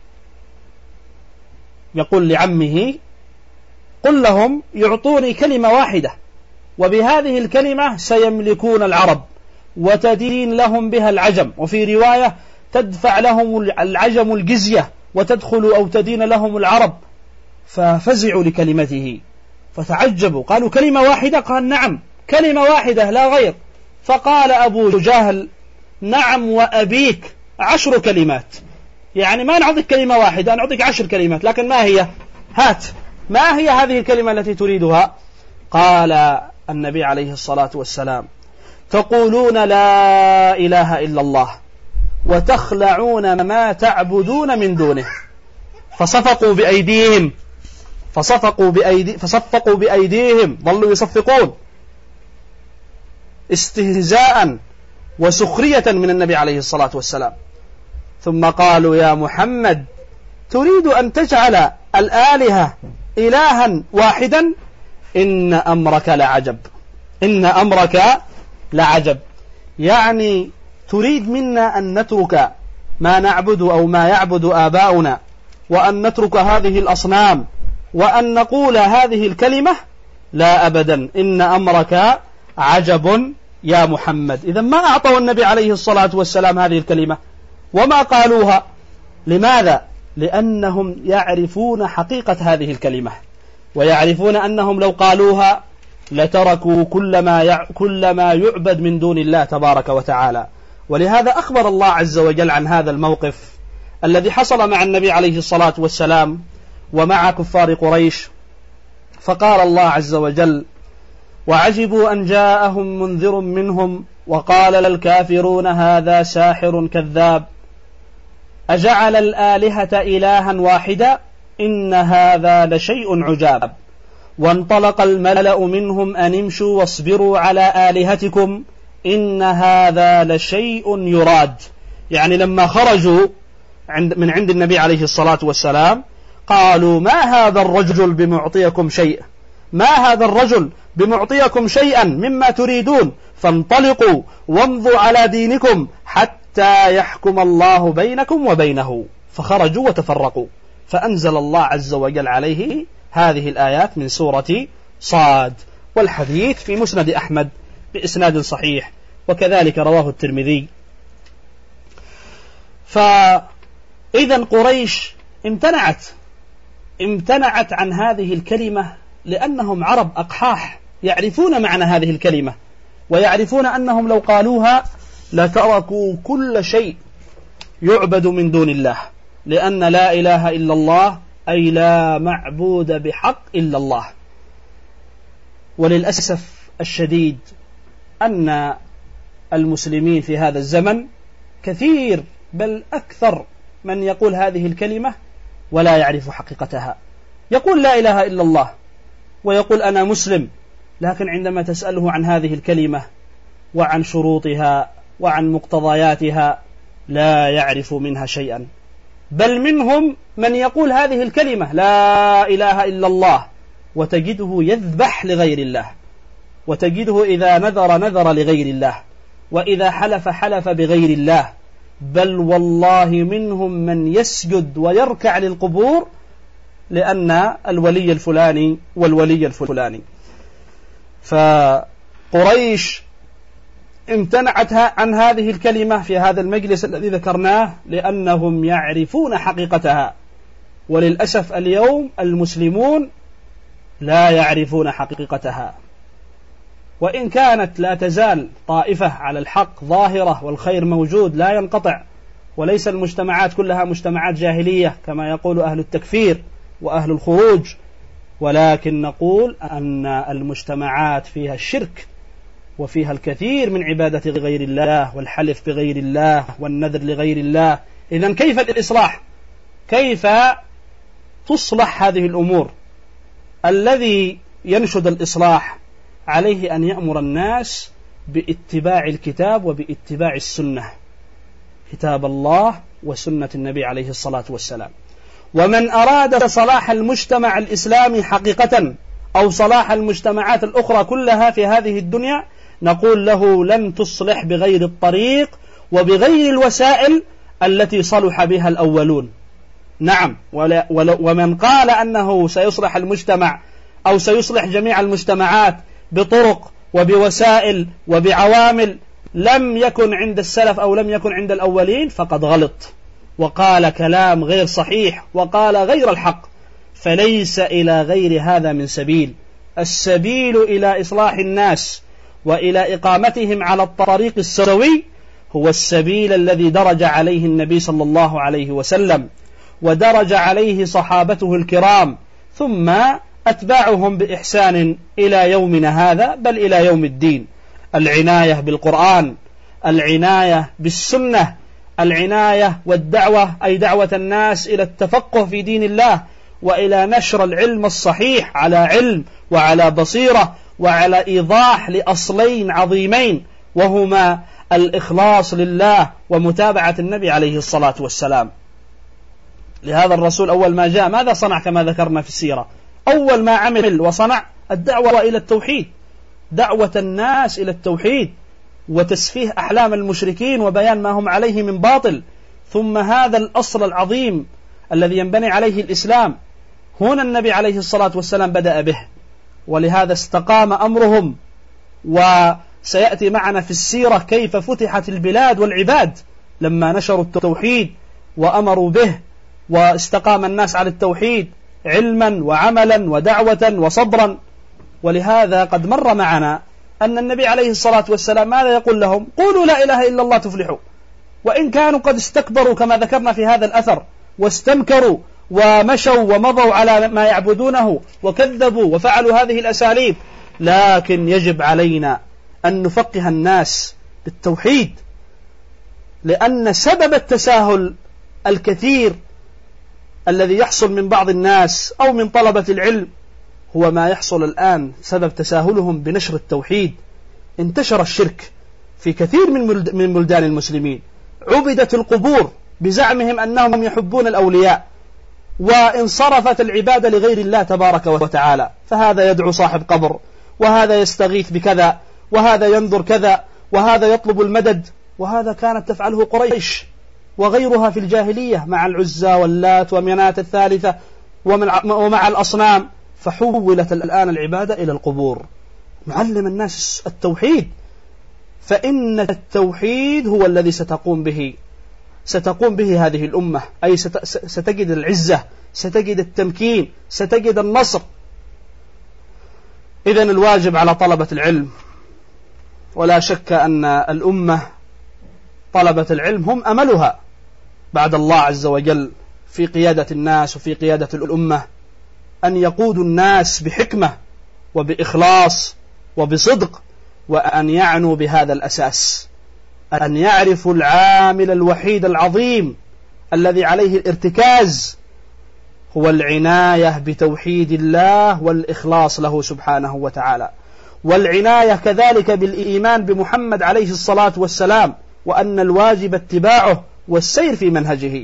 يقول لعمه: قل لهم يعطوني كلمة واحدة، وبهذه الكلمة سيملكون العرب وتدين لهم بها العجم، وفي رواية تدفع لهم العجم الجزية وتدخل أو تدين لهم العرب. ففزعوا لكلمته فتعجبوا، قالوا: كلمة واحدة؟ قال: نعم، كلمة واحدة لا غير. فقال أبو جهل: نعم وأبيك 10 كلمات، يعني ما نعطيك كلمة واحدة، نعطيك 10 كلمات، لكن ما هي؟ هات، ما هي هذه الكلمة التي تريدها؟ قال النبي عليه الصلاة والسلام: تقولون لا إله إلا الله وتخلعون ما تعبدون من دونه. فصفقوا بأيديهم، ظلوا يصفقون استهزاء وسخرية من النبي عليه الصلاة والسلام. ثم قالوا: يا محمد، تريد أن تجعل الآلهة إلها واحدا؟ إن أمرك لعجب، إن أمرك لعجب. يعني تريد منا أن نترك ما نعبد أو ما يعبد آباؤنا، وأن نترك هذه الأصنام، وأن نقول هذه الكلمة؟ لا أبدا، إن أمرك عجب يا محمد. إذا ما أعطوا النبي عليه الصلاة والسلام هذه الكلمة وما قالوها. لماذا؟ لأنهم يعرفون حقيقة هذه الكلمة، ويعرفون أنهم لو قالوها لتركوا كل ما يعبد من دون الله تبارك وتعالى. ولهذا أخبر الله عز وجل عن هذا الموقف الذي حصل مع النبي عليه الصلاة والسلام ومع كفار قريش. فقال الله عز وجل: وعجبوا أن جاءهم منذر منهم وقال للكافرون هذا ساحر كذاب أجعل الآلهة إلها واحدا إن هذا لشيء عجاب. وانطلق الملأ منهم أن امشوا واصبروا على آلهتكم إن هذا لشيء يراد. يعني لما خرجوا من عند النبي عليه الصلاة والسلام قالوا: ما هذا الرجل بمعطيكم شيء، ما هذا الرجل بمعطيكم شيئا مما تريدون، فانطلقوا وامضوا على دينكم حتى يحكم الله بينكم وبينه. فخرجوا وتفرقوا، فأنزل الله عز وجل عليه هذه الآيات من سورة صاد. والحديث في مسند أحمد بإسناد صحيح، وكذلك رواه الترمذي. فإذا قريش امتنعت عن هذه الكلمة لأنهم عرب أقحاح يعرفون معنى هذه الكلمة، ويعرفون أنهم لو قالوها لتركوا كل شيء يعبد من دون الله، لأن لا إله إلا الله أي لا معبود بحق إلا الله. وللأسف الشديد أن المسلمين في هذا الزمن كثير بل أكثر من يقول هذه الكلمة ولا يعرف حقيقتها. يقول لا إله إلا الله ويقول أنا مسلم، لكن عندما تسأله عن هذه الكلمة وعن شروطها وعن مقتضياتها لا يعرف منها شيئا. بل منهم من يقول هذه الكلمة لا إله إلا الله وتجده يذبح لغير الله، وتجده إذا نذر لغير الله، وإذا حلف بغير الله، بل والله منهم من يسجد ويركع للقبور لأن الولي الفلاني والولي الفلاني. فقريش امتنعت عن هذه الكلمة في هذا المجلس الذي ذكرناه لأنهم يعرفون حقيقتها. وللأسف اليوم المسلمون لا يعرفون حقيقتها، وإن كانت لا تزال طائفة على الحق ظاهرة والخير موجود لا ينقطع، وليس المجتمعات كلها مجتمعات جاهلية كما يقول أهل التكفير وأهل الخروج، ولكن نقول أن المجتمعات فيها الشرك وفيها الكثير من عبادة غير الله والحلف بغير الله والنذر لغير الله. إذن كيف الإصلاح؟ كيف تصلح هذه الأمور؟ الذي ينشد الإصلاح عليه أن يأمر الناس باتباع الكتاب وباتباع السنة، كتاب الله وسنة النبي عليه الصلاة والسلام. ومن أراد صلاح المجتمع الإسلامي حقيقة أو صلاح المجتمعات الأخرى كلها في هذه الدنيا نقول له لن تصلح بغير الطريق وبغير الوسائل التي صلح بها الأولون. نعم، ومن قال أنه سيصلح المجتمع أو سيصلح جميع المجتمعات بطرق وبوسائل وبعوامل لم يكن عند السلف أو لم يكن عند الأولين فقد غلط وقال كلام غير صحيح وقال غير الحق. فليس إلى غير هذا من سبيل. السبيل إلى إصلاح الناس وإلى إقامتهم على الطريق السوي هو السبيل الذي درج عليه النبي صلى الله عليه وسلم ودرج عليه صحابته الكرام ثم أتباعهم بإحسان إلى يومنا هذا بل إلى يوم الدين. العناية بالقرآن، العناية بالسنة، العناية والدعوة أي دعوة الناس إلى التفقه في دين الله وإلى نشر العلم الصحيح على علم وعلى بصيرة وعلى إيضاح لأصلين عظيمين وهما الإخلاص لله ومتابعة النبي عليه الصلاة والسلام. لهذا الرسول أول ما جاء ماذا صنع؟ كما ذكرنا في السيرة أول ما عمل وصنع الدعوة إلى التوحيد، دعوة الناس إلى التوحيد وتسفيه أحلام المشركين وبيان ما هم عليه من باطل. ثم هذا الأصل العظيم الذي ينبني عليه الإسلام هنا النبي عليه الصلاة والسلام بدأ به، ولهذا استقام أمرهم. وسيأتي معنا في السيرة كيف فتحت البلاد والعباد لما نشروا التوحيد وأمروا به واستقام الناس على التوحيد علما وعملا ودعوة وصبرا. ولهذا قد مر معنا أن النبي عليه الصلاة والسلام ماذا يقول لهم؟ قولوا لا إله إلا الله تفلحوا. وإن كانوا قد استكبروا كما ذكرنا في هذا الأثر واستنكروا ومشوا ومضوا على ما يعبدونه وكذبوا وفعلوا هذه الأساليب، لكن يجب علينا أن نفقه الناس بالتوحيد، لأن سبب التساهل الكثير الذي يحصل من بعض الناس أو من طلبة العلم هو ما يحصل الآن سبب تساهلهم بنشر التوحيد. انتشر الشرك في كثير من بلدان المسلمين، عبدت القبور بزعمهم أنهم يحبون الأولياء، وانصرفت العبادة لغير الله تبارك وتعالى. فهذا يدعو صاحب قبر، وهذا يستغيث بكذا، وهذا ينظر كذا، وهذا يطلب المدد. وهذا كانت تفعله قريش وغيرها في الجاهلية مع العزى واللات ومنات الثالثة ومع الأصنام. فحولت الآن العبادة إلى القبور. نعلم الناس التوحيد، فإن التوحيد هو الذي ستقوم به هذه الأمة، أي ستجد العزة، ستجد التمكين، ستجد النصر. إذن الواجب على طلبة العلم، ولا شك أن الأمة طلبة العلم هم أملها بعد الله عز وجل في قيادة الناس وفي قيادة الأمة أن يقودوا الناس بحكمة وبإخلاص وبصدق، وأن يعنوا بهذا الأساس، أن يعرفوا العامل الوحيد العظيم الذي عليه الارتكاز، هو العناية بتوحيد الله والإخلاص له سبحانه وتعالى، والعناية كذلك بالإيمان بمحمد عليه الصلاة والسلام، وأن الواجب اتباعه والسير في منهجه.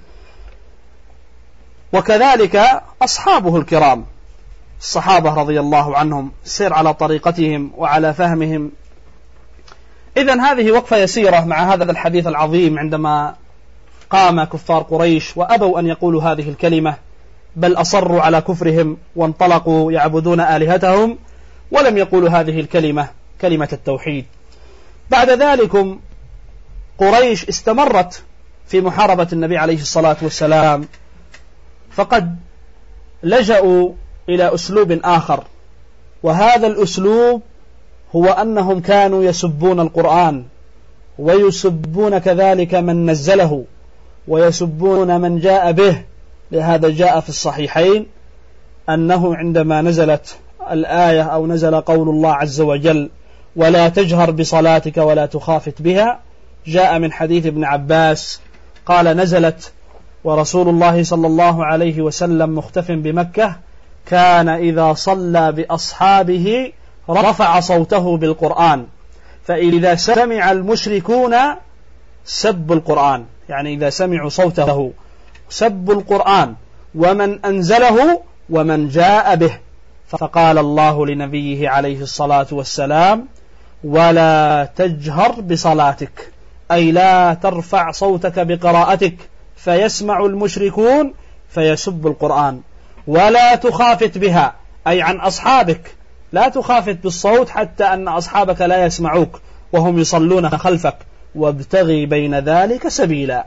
وكذلك أصحابه الكرام الصحابة رضي الله عنهم، سير على طريقتهم وعلى فهمهم. إذن هذه وقفة يسيرة مع هذا الحديث العظيم، عندما قام كفار قريش وأبوا أن يقولوا هذه الكلمة، بل أصروا على كفرهم وانطلقوا يعبدون آلهتهم ولم يقولوا هذه الكلمة، كلمة التوحيد. بعد ذلك قريش استمرت في محاربة النبي عليه الصلاة والسلام، فقد لجأوا إلى أسلوب آخر، وهذا الأسلوب هو أنهم كانوا يسبون القرآن ويسبون كذلك من نزله ويسبون من جاء به. لهذا جاء في الصحيحين أنه عندما نزلت الآية أو نزل قول الله عز وجل ولا تجهر بصلاتك ولا تخافت بها، جاء من حديث ابن عباس قال نزلت ورسول الله صلى الله عليه وسلم مختف بمكة، كان إذا صلى بأصحابه رفع صوته بالقرآن، فإذا سمع المشركون سبوا القرآن، يعني إذا سمعوا صوته سبوا القرآن ومن أنزله ومن جاء به. فقال الله لنبيه عليه الصلاة والسلام ولا تجهر بصلاتك، أي لا ترفع صوتك بقراءتك فيسمع المشركون فيسب القرآن، ولا تخافت بها، أي عن أصحابك لا تخافت بالصوت حتى أن أصحابك لا يسمعوك وهم يصلون خلفك، وابتغي بين ذلك سبيلا.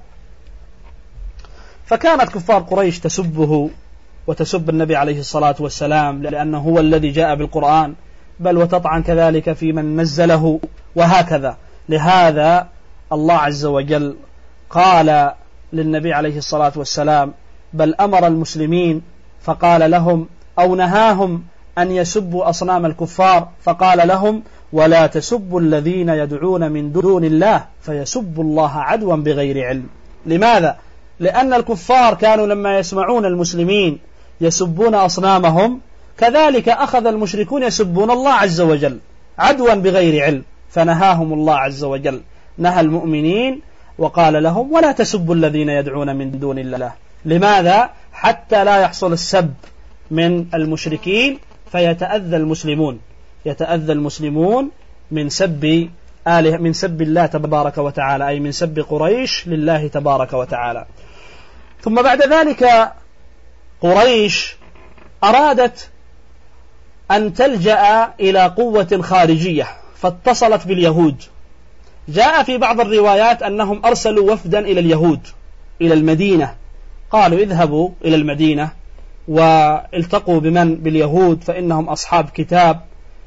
فكانت كفار قريش تسبه وتسب النبي عليه الصلاة والسلام لأنه هو الذي جاء بالقرآن، بل وتطعن كذلك في من نزله وهكذا. لهذا الله عز وجل قال للنبي عليه الصلاة والسلام، بل أمر المسلمين فقال لهم أو نهاهم أن يسبوا أصنام الكفار، فقال لهم ولا تسبوا الذين يدعون من دون الله فيسبوا الله عدوا بغير علم. لماذا؟ لأن الكفار كانوا لما يسمعون المسلمين يسبون أصنامهم، كذلك أخذ المشركون يسبون الله عز وجل عدوا بغير علم، فنهاهم الله عز وجل، نهى المؤمنين وقال لهم ولا تسبوا الذين يدعون من دون الله. لماذا؟ حتى لا يحصل السب من المشركين فيتأذى المسلمون، يتأذى المسلمون من سب الله تبارك وتعالى، أي من سب قريش لله تبارك وتعالى. ثم بعد ذلك قريش أرادت أن تلجأ إلى قوة خارجية، فاتصلت باليهود. جاء في بعض الروايات أنهم أرسلوا وفدا إلى اليهود إلى المدينة، قالوا اذهبوا إلى المدينة والتقوا باليهود فإنهم أصحاب كتاب،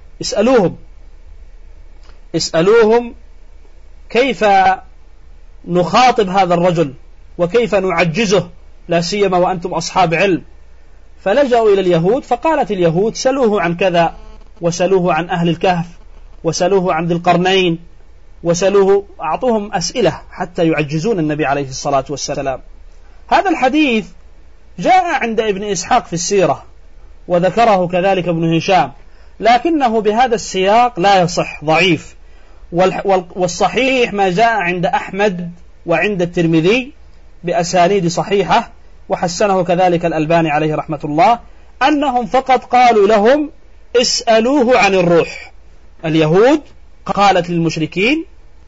اسألوهم كيف نخاطب هذا الرجل وكيف نعجزه، لا سيما وأنتم أصحاب علم. فلجأوا إلى اليهود، فقالت اليهود سلوه عن كذا، وسلوه عن أهل الكهف، وسلوه عن ذي القرنين، وسلوه، أعطوهم أسئلة حتى يعجزون النبي عليه الصلاة والسلام. هذا الحديث جاء عند ابن إسحاق في السيرة، وذكره كذلك ابن هشام، لكنه بهذا السياق لا يصح، ضعيف. والصحيح ما جاء عند أحمد وعند الترمذي بأسانيد صحيحة، وحسنه كذلك الألباني عليه رحمة الله، أنهم فقط قالوا لهم اسألوه عن الروح. اليهود قالت للمشركين،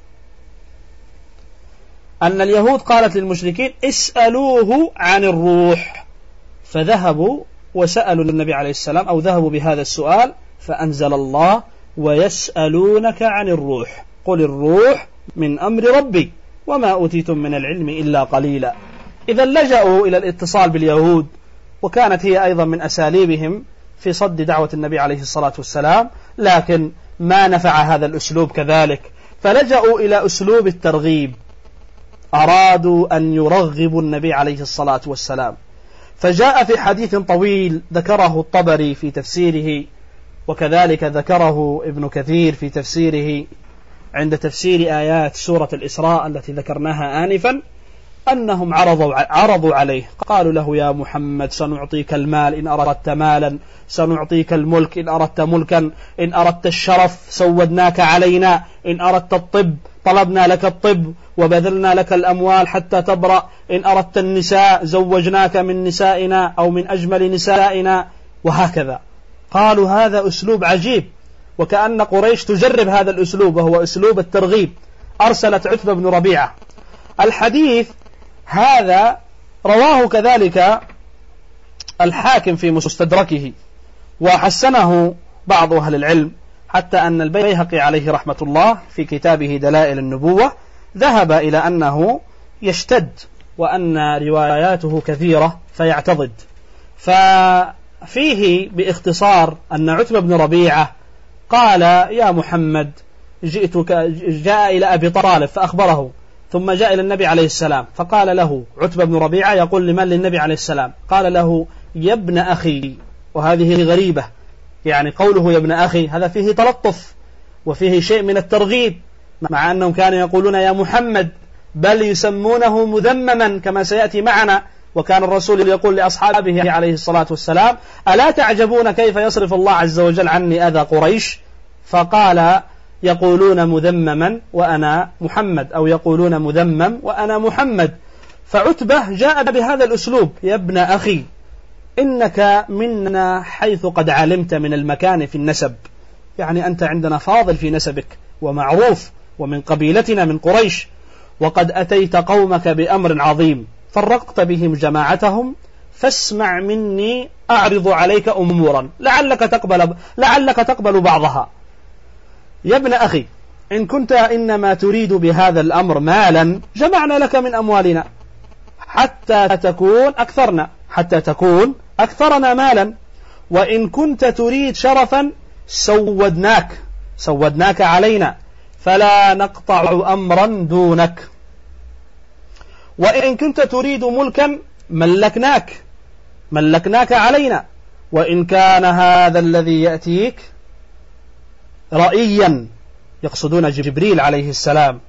أن اليهود قالت للمشركين اسألوه عن الروح، فذهبوا وسألوا النبي عليه السلام أو ذهبوا بهذا السؤال، فأنزل الله ويسألونك عن الروح قل الروح من أمر ربي وما أوتيتم من العلم إلا قليلا. إذا لجأوا إلى الاتصال باليهود، وكانت هي أيضا من أساليبهم في صد دعوة النبي عليه الصلاة والسلام، لكن ما نفع هذا الأسلوب كذلك، فلجأوا إلى أسلوب الترغيب. أرادوا أن يرغبوا النبي عليه الصلاة والسلام، فجاء في حديث طويل ذكره الطبري في تفسيره، وكذلك ذكره ابن كثير في تفسيره عند تفسير آيات سورة الإسراء التي ذكرناها آنفا، أنهم عرضوا عليه، قالوا له: يا محمد سنعطيك المال إن أردت مالا، سنعطيك الملك إن أردت ملكا، إن أردت الشرف سودناك علينا، إن أردت الطب طلبنا لك الطب وبذلنا لك الأموال حتى تبرأ، إن أردت النساء زوجناك من نسائنا أو من أجمل نسائنا، وهكذا. قالوا هذا أسلوب عجيب، وكأن قريش تجرب هذا الأسلوب وهو أسلوب الترغيب. أرسلت عتبة بن ربيعة. الحديث هذا رواه كذلك الحاكم في مستدركه، وحسنه بعض أهل العلم، حتى أن البيهقي عليه رحمة الله في كتابه دلائل النبوة ذهب إلى أنه يشتد، وأن رواياته كثيرة فيعتضد. ففيه باختصار أن عتبة بن ربيعة قال: يا محمد جاء إلى أبي طالب فأخبره، ثم جاء إلى النبي عليه السلام فقال له عتبة بن ربيعة يقول لمن؟ للنبي عليه السلام، قال له: يا ابن أخي. وهذه غريبة، يعني قوله يا ابن أخي هذا فيه تلطف وفيه شيء من الترغيب، مع أنهم كانوا يقولون يا محمد، بل يسمونه مذمما كما سيأتي معنا. وكان الرسول يقول لأصحابه عليه الصلاة والسلام: ألا تعجبون كيف يصرف الله عز وجل عني أذى قريش؟ فقال: يقولون مذمما وأنا محمد، أو يقولون مذمم وأنا محمد. فعتبة جاء بهذا الأسلوب: يا ابن أخي، إنك منا حيث قد علمت من المكان في النسب، يعني أنت عندنا فاضل في نسبك ومعروف، ومن قبيلتنا من قريش، وقد أتيت قومك بأمر عظيم، فرقت بهم جماعتهم، فاسمع مني أعرض عليك أمورا لعلك تقبل بعضها. يا ابن أخي، إن كنت إنما تريد بهذا الأمر مالا، جمعنا لك من أموالنا حتى تكون أكثرنا مالا، وإن كنت تريد شرفا سودناك علينا، فلا نقطع أمرا دونك، وإن كنت تريد ملكا ملكناك علينا، وإن كان هذا الذي يأتيك رأيا، يقصدون جبريل عليه السلام،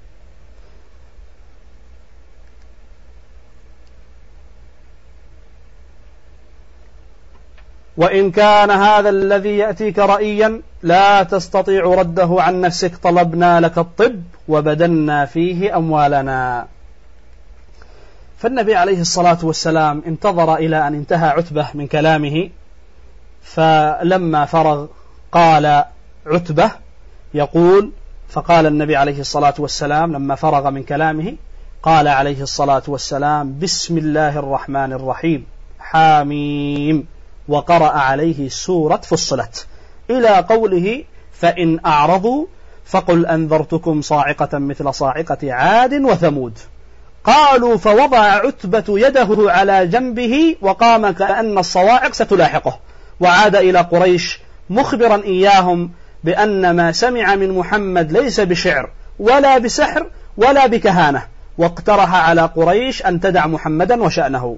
وإن كان هذا الذي يأتيك رأيا لا تستطيع رده عن نفسك، طلبنا لك الطب وبدلنا فيه أموالنا. فالنبي عليه الصلاة والسلام انتظر إلى أن انتهى عتبة من كلامه، فلما فرغ قال عتبة يقول: فقال النبي عليه الصلاة والسلام لما فرغ من كلامه قال عليه الصلاة والسلام: بسم الله الرحمن الرحيم، حاميم، وقرأ عليه سورة فصلت إلى قوله: فإن أعرضوا فقل أنذرتكم صاعقة مثل صاعقة عاد وثمود. قالوا: فوضع عتبة يده على جنبه وقام كأن الصواعق ستلاحقه، وعاد إلى قريش مخبرا إياهم بأن ما سمع من محمد ليس بشعر ولا بسحر ولا بكهانة، واقترح على قريش أن تدع محمدا وشأنه.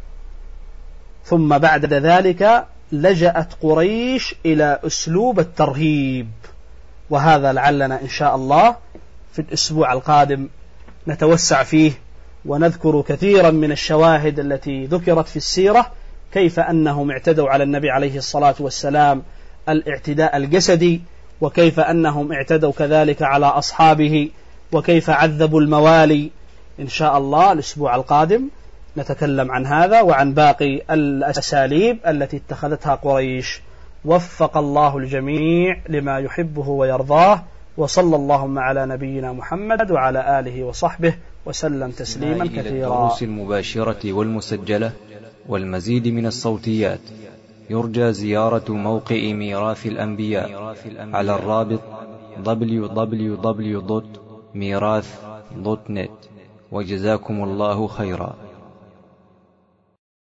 ثم بعد ذلك لجأت قريش إلى أسلوب الترهيب، وهذا لعلنا إن شاء الله في الأسبوع القادم نتوسع فيه، ونذكر كثيرا من الشواهد التي ذكرت في السيرة، كيف أنهم اعتدوا على النبي عليه الصلاة والسلام الاعتداء الجسدي، وكيف أنهم اعتدوا كذلك على أصحابه، وكيف عذبوا الموالي. إن شاء الله الأسبوع القادم نتكلم عن هذا وعن باقي الأساليب التي اتخذتها قريش. وفق الله الجميع لما يحبه ويرضاه، وصلى اللهم على نبينا محمد وعلى آله وصحبه وسلم تسليما كثيرا. الدروس المباشرة والمسجلة والمزيد من الصوتيات يرجى زيارة موقع ميراث الأنبياء على الرابط www.mirath.net. وجزاكم الله خيرا.